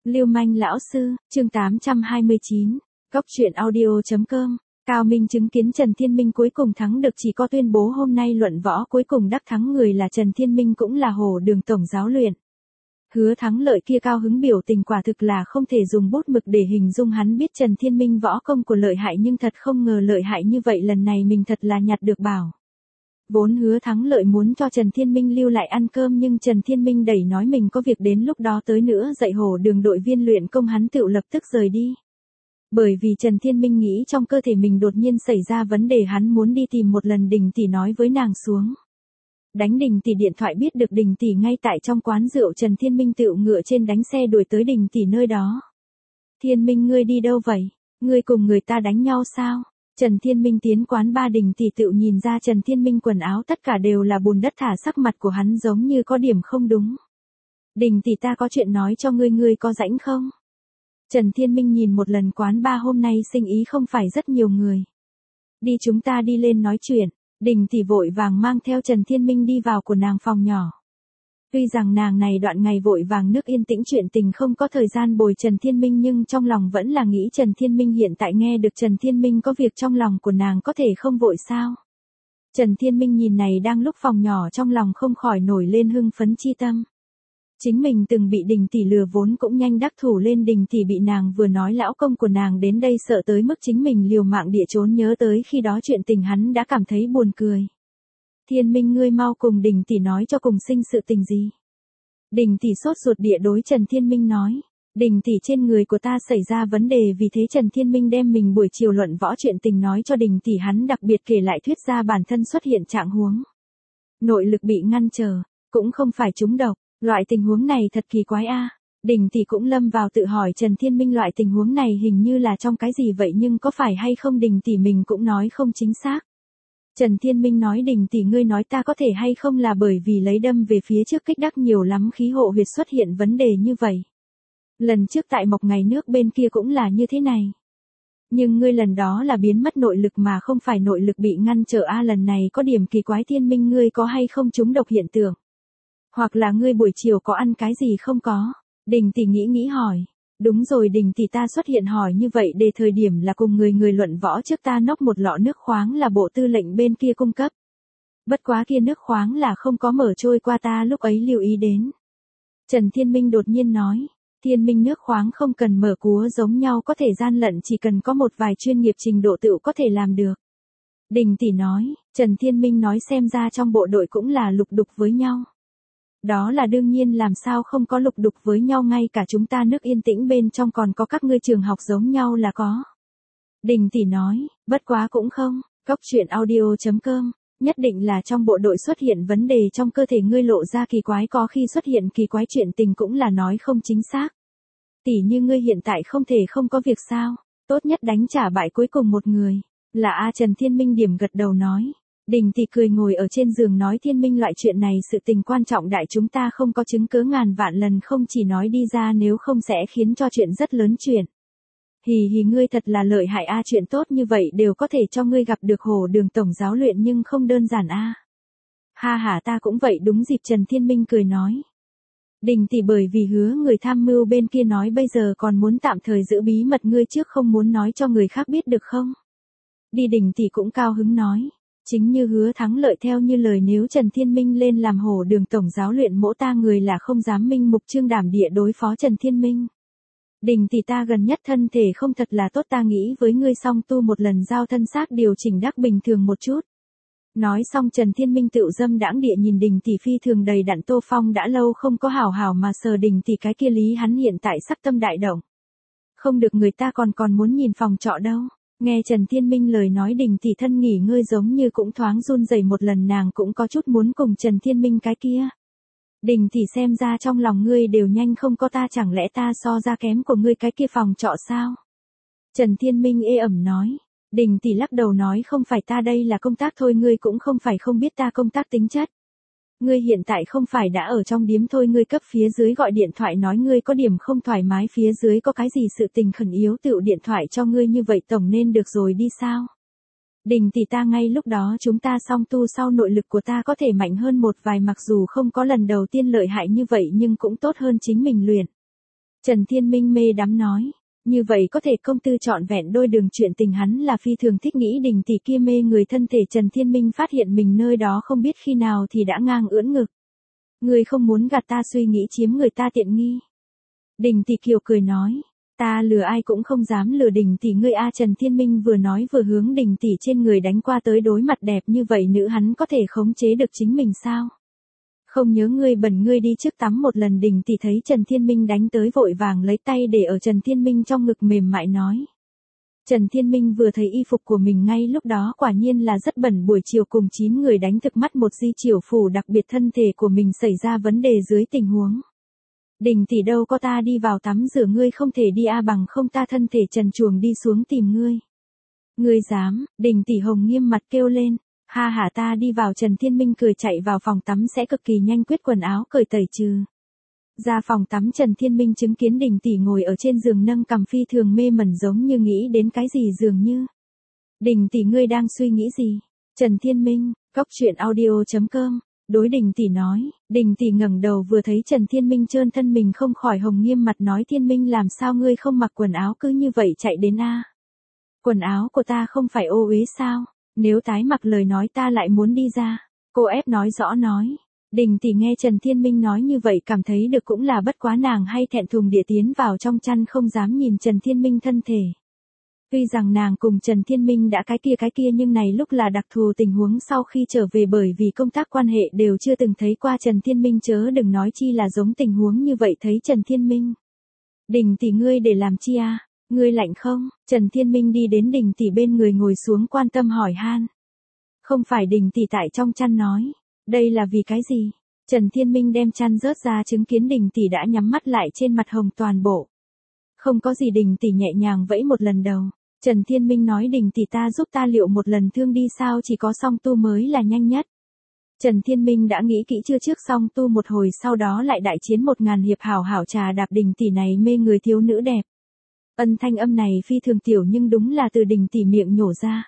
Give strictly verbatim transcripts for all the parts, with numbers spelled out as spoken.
Lưu manh lão sư, chương tám trăm hai mươi chín, Cốc truyện audio chấm com. Cao Minh chứng kiến Trần Thiên Minh cuối cùng thắng được, chỉ có tuyên bố hôm nay luận võ cuối cùng đắc thắng người là Trần Thiên Minh, cũng là Hồ Đường tổng giáo luyện. Hứa thắng lợi kia cao hứng biểu tình quả thực là không thể dùng bút mực để hình dung, hắn biết Trần Thiên Minh võ công của lợi hại nhưng thật không ngờ lợi hại như vậy, lần này mình thật là nhặt được bảo. Vốn Hứa thắng lợi muốn cho Trần Thiên Minh lưu lại ăn cơm, nhưng Trần Thiên Minh đẩy nói mình có việc đến lúc đó tới nữa dạy Hồ Đường đội viên luyện công, hắn tự lập tức rời đi. Bởi vì Trần Thiên Minh nghĩ trong cơ thể mình đột nhiên xảy ra vấn đề, hắn muốn đi tìm một lần Đình tỷ nói với nàng xuống. Đánh Đình tỷ điện thoại, biết được Đình tỷ ngay tại trong quán rượu, Trần Thiên Minh tự ngựa trên đánh xe đuổi tới Đình tỷ nơi đó. Thiên Minh, ngươi đi đâu vậy? Ngươi cùng người ta đánh nhau sao? Trần Thiên Minh tiến quán ba, Đình tỷ tự nhìn ra Trần Thiên Minh quần áo tất cả đều là bùn đất, thả sắc mặt của hắn giống như có điểm không đúng. Đình tỷ, ta có chuyện nói cho ngươi, ngươi có rảnh không? Trần Thiên Minh nhìn một lần quán ba hôm nay sinh ý không phải rất nhiều người. Đi, chúng ta đi lên nói chuyện. Đình tỷ vội vàng mang theo Trần Thiên Minh đi vào của nàng phòng nhỏ. Tuy rằng nàng này đoạn ngày vội vàng nước yên tĩnh chuyện tình, không có thời gian bồi Trần Thiên Minh, nhưng trong lòng vẫn là nghĩ Trần Thiên Minh hiện tại nghe được Trần Thiên Minh có việc, trong lòng của nàng có thể không vội sao. Trần Thiên Minh nhìn này đang lúc phòng nhỏ, trong lòng không khỏi nổi lên hưng phấn chi tâm. Chính mình từng bị Đình tỷ lừa, vốn cũng nhanh đắc thủ lên. Đình tỷ bị nàng vừa nói lão công của nàng đến đây, sợ tới mức chính mình liều mạng địa trốn, nhớ tới khi đó chuyện tình hắn đã cảm thấy buồn cười. Thiên Minh, ngươi mau cùng Đình tỷ nói cho cùng sinh sự tình gì? Đình tỷ sốt ruột địa đối Trần Thiên Minh nói. Đình tỷ, trên người của ta xảy ra vấn đề, vì thế Trần Thiên Minh đem mình buổi chiều luận võ chuyện tình nói cho Đình tỷ, hắn đặc biệt kể lại thuyết ra bản thân xuất hiện trạng huống. Nội lực bị ngăn trở, cũng không phải trúng độc. Loại tình huống này thật kỳ quái a. À. Đình tỷ cũng lâm vào tự hỏi Trần Thiên Minh, loại tình huống này hình như là trong cái gì vậy, nhưng có phải hay không Đình tỷ mình cũng nói không chính xác. Trần Thiên Minh nói, Đình tỷ, ngươi nói ta có thể hay không là bởi vì lấy đâm về phía trước kích đắc nhiều lắm, khí hộ huyệt xuất hiện vấn đề như vậy. Lần trước tại Mộc Ngày nước bên kia cũng là như thế này. Nhưng ngươi lần đó là biến mất nội lực mà không phải nội lực bị ngăn trở a, à, lần này có điểm kỳ quái. Thiên Minh, ngươi có hay không trúng độc hiện tượng? Hoặc là ngươi buổi chiều có ăn cái gì không có? Đình tỷ nghĩ nghĩ hỏi. Đúng rồi Đình tỷ, ta xuất hiện hỏi như vậy để thời điểm là cùng người người luận võ trước, ta nốc một lọ nước khoáng là bộ tư lệnh bên kia cung cấp. Bất quá kia nước khoáng là không có mở trôi qua, ta lúc ấy lưu ý đến. Trần Thiên Minh đột nhiên nói. Thiên Minh, nước khoáng không cần mở cúa giống nhau có thể gian lận, chỉ cần có một vài chuyên nghiệp trình độ tự có thể làm được. Đình tỷ nói. Trần Thiên Minh nói, xem ra trong bộ đội cũng là lục đục với nhau. Đó là đương nhiên, làm sao không có lục đục với nhau, ngay cả chúng ta nước yên tĩnh bên trong còn có các ngươi trường học giống nhau là có. Đình tỷ nói, bất quá cũng không, Cốc truyện audio chấm com, nhất định là trong bộ đội xuất hiện vấn đề, trong cơ thể ngươi lộ ra kỳ quái, có khi xuất hiện kỳ quái chuyện tình cũng là nói không chính xác. Tỷ như ngươi hiện tại không thể không có việc sao, tốt nhất đánh trả bại cuối cùng một người, là A. Trần Thiên Minh điểm gật đầu nói. Đình tỷ cười ngồi ở trên giường nói, Thiên Minh, loại chuyện này sự tình quan trọng đại, chúng ta không có chứng cứ, ngàn vạn lần không chỉ nói đi ra, nếu không sẽ khiến cho chuyện rất lớn chuyện. Hì hì, ngươi thật là lợi hại a, à, chuyện tốt như vậy đều có thể cho ngươi gặp được Hồ Đường tổng giáo luyện, nhưng không đơn giản a. À. Ha ha, ta cũng vậy, đúng dịp. Trần Thiên Minh cười nói. Đình tỷ, bởi vì hứa người tham mưu bên kia nói bây giờ còn muốn tạm thời giữ bí mật, ngươi trước không muốn nói cho người khác biết được không? Đi. Đình tỷ cũng cao hứng nói. Chính như Hứa thắng lợi theo như lời, nếu Trần Thiên Minh lên làm Hồ Đường tổng giáo luyện, mỗ ta người là không dám minh mục trương đảm địa đối phó Trần Thiên Minh. Đình tỷ, ta gần nhất thân thể không thật là tốt, ta nghĩ với ngươi song tu một lần, giao thân xác điều chỉnh đắc bình thường một chút. Nói xong Trần Thiên Minh tự dâm đãng địa nhìn Đình tỷ phi thường đầy đặn. Tô Phong đã lâu không có hảo hảo mà sờ Đình tỷ cái kia lý, hắn hiện tại sắc tâm đại động. Không được, người ta còn còn muốn nhìn phòng trọ đâu. Nghe Trần Thiên Minh lời nói, Đình tỷ thân nghỉ ngơi giống như cũng thoáng run rẩy một lần, nàng cũng có chút muốn cùng Trần Thiên Minh cái kia. Đình tỷ, xem ra trong lòng ngươi đều nhanh không có ta, chẳng lẽ ta so ra kém của ngươi cái kia phòng trọ sao? Trần Thiên Minh ê ẩm nói. Đình tỷ lắc đầu nói, không phải, ta đây là công tác thôi, ngươi cũng không phải không biết ta công tác tính chất. Ngươi hiện tại không phải đã ở trong điếm thôi, ngươi cấp phía dưới gọi điện thoại nói ngươi có điểm không thoải mái, phía dưới có cái gì sự tình khẩn yếu tự điện thoại cho ngươi, như vậy tổng nên được rồi đi sao? Đình tỷ, ta ngay lúc đó chúng ta song tu sau, nội lực của ta có thể mạnh hơn một vài, mặc dù không có lần đầu tiên lợi hại như vậy nhưng cũng tốt hơn chính mình luyện. Trần Thiên Minh mê đắm nói. Như vậy có thể công tư trọn vẹn đôi đường chuyện tình hắn là phi thường thích nghĩ Đình tỷ kia mê người thân thể Trần Thiên Minh phát hiện mình nơi đó không biết khi nào thì đã ngang ưỡn ngực. Ngươi không muốn gạt ta suy nghĩ chiếm người ta tiện nghi. Đình tỷ kiều cười nói. Ta lừa ai cũng không dám lừa Đình tỷ ngươi a. Trần Thiên Minh vừa nói vừa hướng Đình tỷ trên người đánh qua tới. Đối mặt đẹp như vậy nữ hắn có thể khống chế được chính mình sao? Không nhớ ngươi bẩn ngươi đi trước tắm một lần. Đình tỷ thấy Trần Thiên Minh đánh tới vội vàng lấy tay để ở Trần Thiên Minh trong ngực mềm mại nói. Trần Thiên Minh vừa thấy y phục của mình ngay lúc đó quả nhiên là rất bẩn. Buổi chiều cùng chín người đánh thực mắt một di chiểu phủ đặc biệt thân thể của mình xảy ra vấn đề dưới tình huống. Đình tỷ đâu có ta đi vào tắm rửa ngươi không thể đi a bằng không ta thân thể trần truồng đi xuống tìm ngươi. Ngươi dám, Đình tỷ hồng nghiêm mặt kêu lên. Ha hả ta đi vào. Trần Thiên Minh cười chạy vào phòng tắm sẽ cực kỳ nhanh quyết quần áo cởi tẩy trừ. Ra phòng tắm Trần Thiên Minh chứng kiến Đình tỷ ngồi ở trên giường nâng cằm phi thường mê mẩn giống như nghĩ đến cái gì dường như. Đình tỷ ngươi đang suy nghĩ gì? Trần Thiên Minh, cóc truyện audio chấm com, đối Đình tỷ nói. Đình tỷ ngẩng đầu vừa thấy Trần Thiên Minh trơn thân mình không khỏi hồng nghiêm mặt nói Thiên Minh làm sao ngươi không mặc quần áo cứ như vậy chạy đến a? Quần áo của ta không phải ô uế sao? Nếu tái mặc lời nói ta lại muốn đi ra. Cô ép nói rõ nói. Đình tỷ nghe Trần Thiên Minh nói như vậy cảm thấy được cũng là bất quá nàng hay thẹn thùng địa tiến vào trong chăn không dám nhìn Trần Thiên Minh thân thể. Tuy rằng nàng cùng Trần Thiên Minh đã cái kia cái kia nhưng này lúc là đặc thù tình huống sau khi trở về bởi vì công tác quan hệ đều chưa từng thấy qua Trần Thiên Minh chớ đừng nói chi là giống tình huống như vậy thấy Trần Thiên Minh. Đình tỷ ngươi để làm chi à? Ngươi lạnh không? Trần Thiên Minh đi đến Đình tỷ bên người ngồi xuống quan tâm hỏi han. Không phải. Đình tỷ tại trong chăn nói. Đây là vì cái gì? Trần Thiên Minh đem chăn rớt ra chứng kiến Đình tỷ đã nhắm mắt lại trên mặt hồng toàn bộ. Không có gì. Đình tỷ nhẹ nhàng vẫy một lần đầu. Trần Thiên Minh nói Đình tỷ ta giúp ta liệu một lần thương đi sao chỉ có song tu mới là nhanh nhất. Trần Thiên Minh đã nghĩ kỹ chưa trước song tu một hồi sau đó lại đại chiến một ngàn hiệp hảo hảo trà đạp Đình tỷ này mê người thiếu nữ đẹp. Ân thanh âm này phi thường tiểu nhưng đúng là từ Đình tỷ miệng nhổ ra.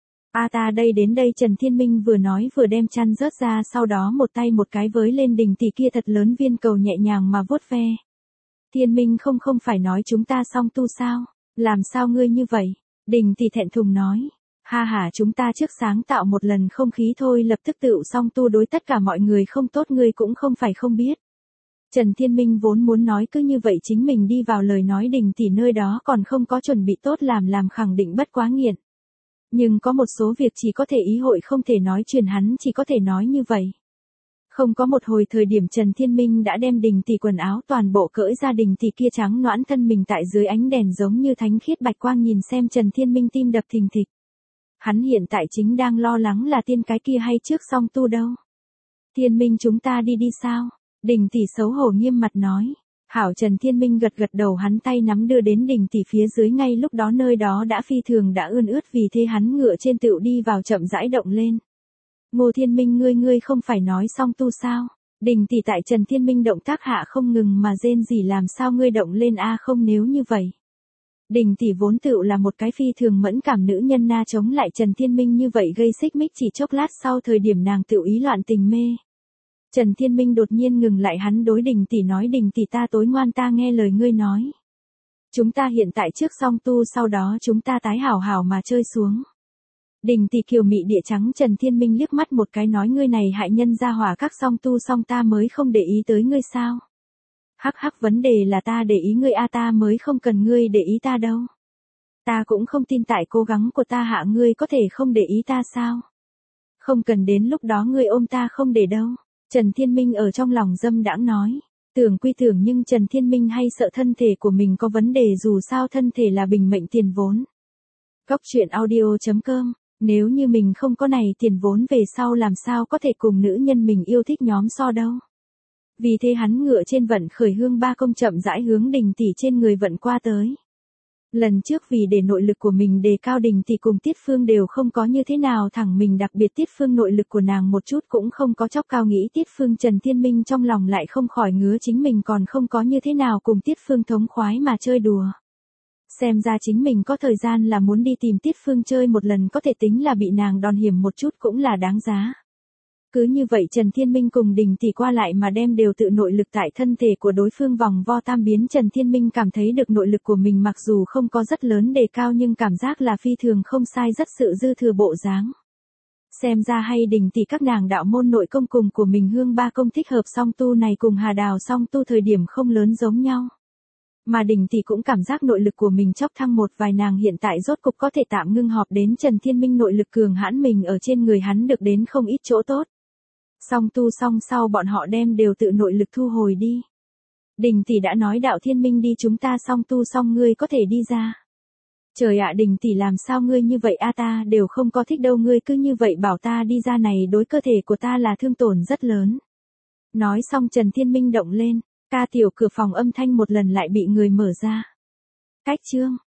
A ta đây đến đây Trần Thiên Minh vừa nói vừa đem chăn rớt ra sau đó một tay một cái với lên Đình tỷ kia thật lớn viên cầu nhẹ nhàng mà vuốt ve. Thiên Minh không không phải nói chúng ta song tu sao? Làm sao ngươi như vậy? Đình tỷ thẹn thùng nói. Ha ha chúng ta trước sáng tạo một lần không khí thôi lập tức tựu song tu đối tất cả mọi người không tốt ngươi cũng không phải không biết. Trần Thiên Minh vốn muốn nói cứ như vậy chính mình đi vào lời nói Đình tỷ nơi đó còn không có chuẩn bị tốt làm làm khẳng định bất quá nghiện. Nhưng có một số việc chỉ có thể ý hội không thể nói truyền hắn chỉ có thể nói như vậy. Không có một hồi thời điểm Trần Thiên Minh đã đem Đình tỷ quần áo toàn bộ cởi ra Đình tỷ kia trắng nõn thân mình tại dưới ánh đèn giống như thánh khiết bạch quang nhìn xem Trần Thiên Minh tim đập thình thịch. Hắn hiện tại chính đang lo lắng là tiên cái kia hay trước song tu đâu. Thiên Minh chúng ta đi đi sao? Đình tỷ xấu hổ nghiêm mặt nói. Hảo Trần Thiên Minh gật gật đầu hắn tay nắm đưa đến Đình tỷ phía dưới ngay lúc đó nơi đó đã phi thường đã ươn ướt vì thế hắn ngựa trên tựu đi vào chậm rãi động lên. Ngô Thiên Minh ngươi ngươi không phải nói song tu sao? Đình tỷ tại Trần Thiên Minh động tác hạ không ngừng mà rên gì làm sao ngươi động lên a không nếu như vậy. Đình tỷ vốn tựu là một cái phi thường mẫn cảm nữ nhân na chống lại Trần Thiên Minh như vậy gây xích mích chỉ chốc lát sau thời điểm nàng tựu ý loạn tình mê. Trần Thiên Minh đột nhiên ngừng lại hắn đối Đình tỷ nói Đình tỷ ta tối ngoan ta nghe lời ngươi nói. Chúng ta hiện tại trước song tu sau đó chúng ta tái hảo hảo mà chơi xuống. Đình tỷ kiều mị địa trắng Trần Thiên Minh liếc mắt một cái nói ngươi này hại nhân ra hỏa các song tu xong ta mới không để ý tới ngươi sao. Hắc hắc vấn đề là ta để ý ngươi a ta mới không cần ngươi để ý ta đâu. Ta cũng không tin tại cố gắng của ta hạ ngươi có thể không để ý ta sao. Không cần đến lúc đó ngươi ôm ta không để đâu. Trần Thiên Minh ở trong lòng dâm đãng nói. Tưởng quy tưởng nhưng Trần Thiên Minh hay sợ thân thể của mình có vấn đề dù sao thân thể là bình mệnh tiền vốn. Cóc truyện audio chấm com. Nếu như mình không có này tiền vốn về sau làm sao có thể cùng nữ nhân mình yêu thích nhóm so đâu. Vì thế hắn ngựa trên vận khởi hương ba công chậm rãi hướng Đình tỷ trên người vận qua tới. Lần trước vì để nội lực của mình đề cao Đình tỷ cùng Tiết Phương đều không có như thế nào thẳng mình đặc biệt Tiết Phương nội lực của nàng một chút cũng không có chóc cao nghĩ Tiết Phương Trần Thiên Minh trong lòng lại không khỏi ngứa chính mình còn không có như thế nào cùng Tiết Phương thống khoái mà chơi đùa. Xem ra chính mình có thời gian là muốn đi tìm Tiết Phương chơi một lần có thể tính là bị nàng đòn hiểm một chút cũng là đáng giá. Cứ như vậy Trần Thiên Minh cùng Đình Tỷ qua lại mà đem đều tự nội lực tại thân thể của đối phương vòng vo tam biến. Trần Thiên Minh cảm thấy được nội lực của mình mặc dù không có rất lớn đề cao nhưng cảm giác là phi thường không sai, rất sự dư thừa bộ dáng. Xem ra hay Đình Tỷ các nàng đạo môn nội công cùng của mình Hương Ba công thích hợp song tu này cùng Hà Đào song tu thời điểm không lớn giống nhau. Mà Đình Tỷ cũng cảm giác nội lực của mình chốc thăng một vài, nàng hiện tại rốt cục có thể tạm ngưng họp đến Trần Thiên Minh nội lực cường hãn mình ở trên người hắn được đến không ít chỗ tốt. Song tu xong sau bọn họ đem đều tự nội lực thu hồi đi. Đình Tỷ đã nói đạo Thiên Minh đi chúng ta song tu xong ngươi có thể đi ra. Trời ạ, Đình Tỷ làm sao ngươi như vậy a, ta đều không có thích đâu, ngươi cứ như vậy bảo ta đi ra này đối cơ thể của ta là thương tổn rất lớn. Nói xong Trần Thiên Minh động lên, ca tiểu cửa phòng âm thanh một lần lại bị người mở ra. Cách chương